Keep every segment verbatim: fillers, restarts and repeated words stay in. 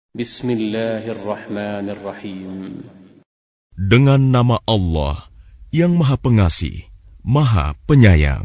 Bismillahirrahmanirrahim. Dengan nama Allah yang Maha Pengasih, Maha Penyayang.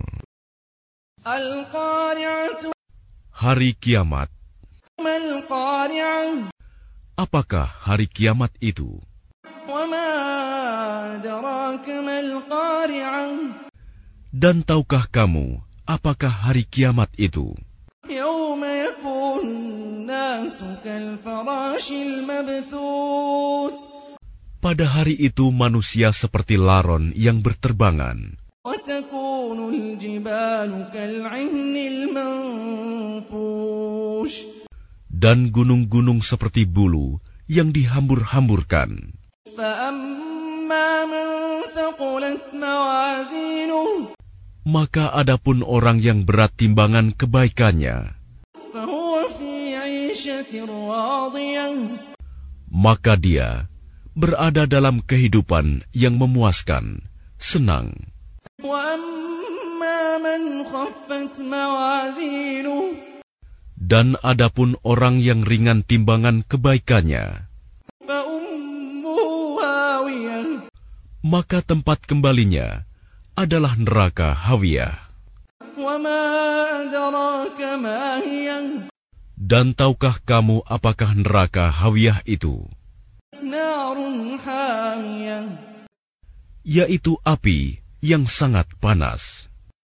Al-Qari'ah. Hari Kiamat. Mal-Qari'ah. Apakah hari kiamat itu? Wa ma adraka mal-Qari'ah. Dan tahukah kamu apakah hari kiamat itu? Yawma yakun nasu kal-farashil mabthuth. Pada hari itu manusia seperti laron yang berterbangan. Wa takunul jibalu kal-'ihnil manfush. Dan gunung-gunung seperti bulu yang dihambur-hamburkan. Fa amma man thaqulat mawazinuhu. Maka adapun orang yang berat timbangan kebaikannya, Fahuwa fi 'ishatin radiyah. maka dia berada dalam kehidupan yang memuaskan, senang. Wa amma man khaffat mawazinuhu. Dan adapun orang yang ringan timbangan kebaikannya, Fa ummuhu hawiyah. maka tempat kembalinya adalah neraka Hawiyah. Wa ma adraka ma hiya. Dan tahukah kamu apakah neraka Hawiyah itu? Narun hamiyah. Yaitu api yang sangat panas.